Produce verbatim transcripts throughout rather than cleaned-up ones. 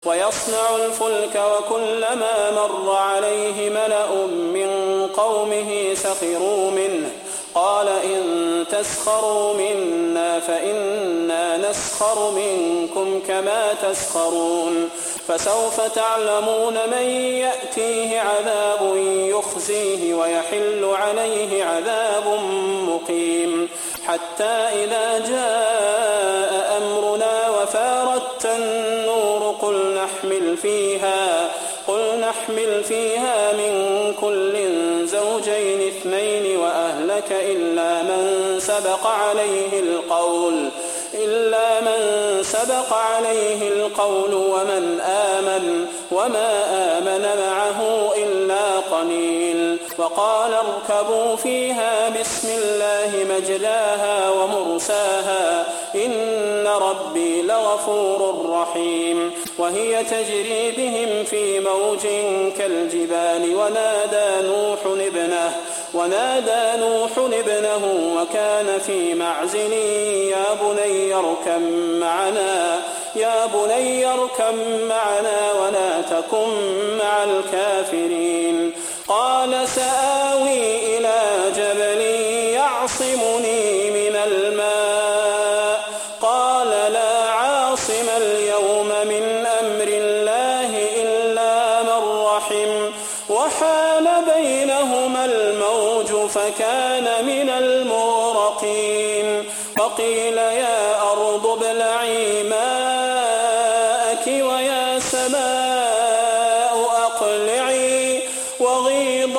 ويصنع الفلك وكلما مر عليه ملأ من قومه سخروا منه قال إن تسخروا منا فإنا نسخر منكم كما تسخرون فسوف تعلمون من يأتيه عذاب يخزيه ويحل عليه عذاب مقيم حتى إذا جاء أمرنا وفارت النور قل نحمل فيها قل نحمل فيها من كل زوجين اثنين وأهلك إلا من سبق عليه القول إلا من سبق عليه القول ومن آمن وما آمن معه إلا قليل وقال اركبوا فيها بسم الله مجلاها ومرساها إن ربي لغفور رحيم وهي تجري بهم في موج كالجبال ونادى نوح ابنه ونادى نوح ابنه وكان في معزل يا بني اركب معنا يا بني اركب معنا ولا تكن مع الكافرين قال سآوي إلى جبل يعصمني من الماء قال لا عاصم اليوم من أمر الله إلا من رحم وحال بينهما الموج فكان من المغرقين وقيل يا أرض ابلعي ماءك ويا سماء أقلعي وغيض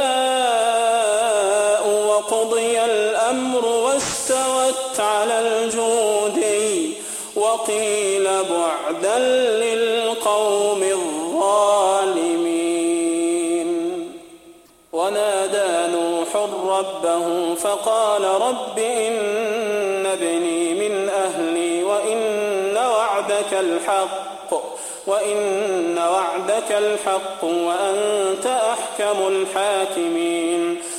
الماء وقضي الأمر واستوت على الجودي وقيل بعدا للقوم الظالمين ونادى نوح ربه فقال رب إن ابني من أهلي وإن وعدك الحق وإن وعدك الحق وأنت أحكم الحاكمين